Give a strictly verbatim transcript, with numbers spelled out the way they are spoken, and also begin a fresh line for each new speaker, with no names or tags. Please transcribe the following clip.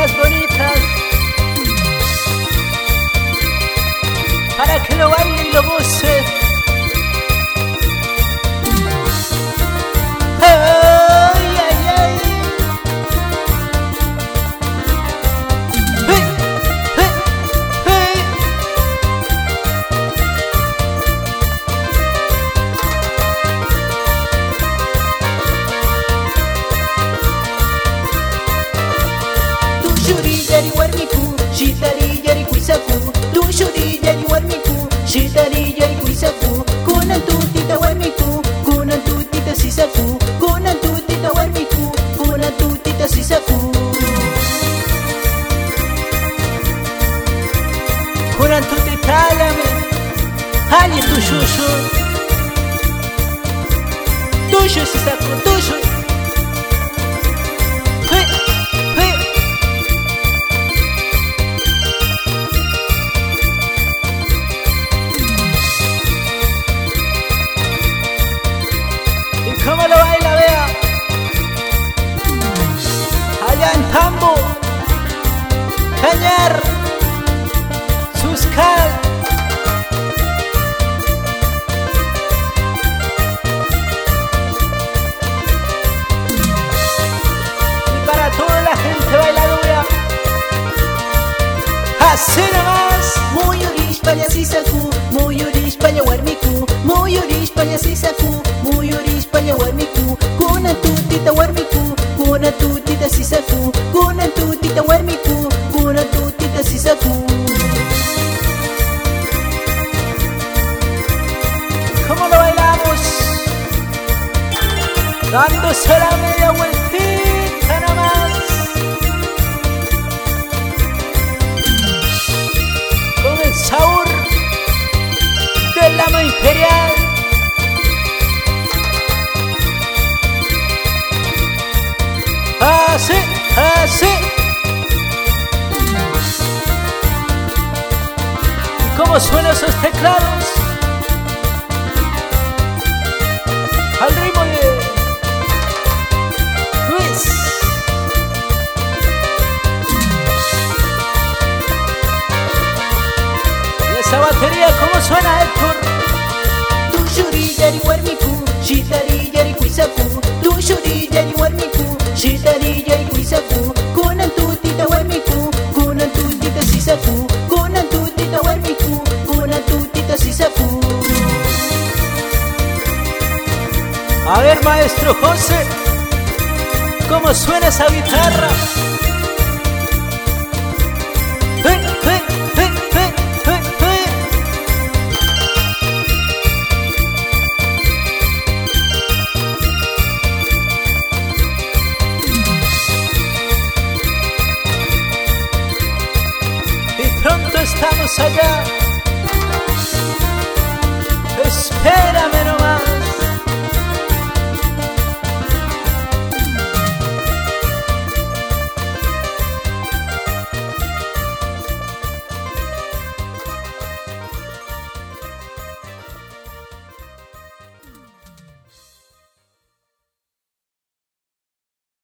niñas bonitas, para que lo baile y lo goce. Ay, ay, ay. Hey, hey, hey. Tu shuri yari warmiku, shitari yari kuisaku. Tu shuri yari warmiku, shitari yari kuisaku. Kunan tutita warmiku, kunan tutita sisaku. Kunan tutita warmiku, kunan tutita sisaku. Kunan tutita alame, ali tu shushu. Tushu sisaku, tushu. Hey, hey. ¿Y cómo lo baila, vea? Allá en Tambo, Cañar, Suscal. Y para toda la gente bailadora, así nomás. Muy España sisaku, muy España warmiku, muy España sisaku, muy España warmiku. Kunan tutita warmiku, kunan tutita sisaku, kunan tutita warmiku, kunan tutita sisaku. ¿Cómo lo bailamos? Dándose la media vueltita nomás, con el sabor del lama imperial. Así, así. ¿Y cómo suenan esos teclados? Al ritmo de Luis. Y esa batería, ¿cómo suena, Héctor? Tu shuri yari warmiku, shitari yari kuisaku. Tu shuri yari warmiku, shitari yari kuisaku. Kunan tutita warmiku, kunan tutita sisaku. Kunan tutita warmiku, kunan tutita sisaku. A ver, maestro José, ¿cómo suena esa guitarra? ¡Hey, hey, hey, hey, hey, hey! Y pronto estamos allá.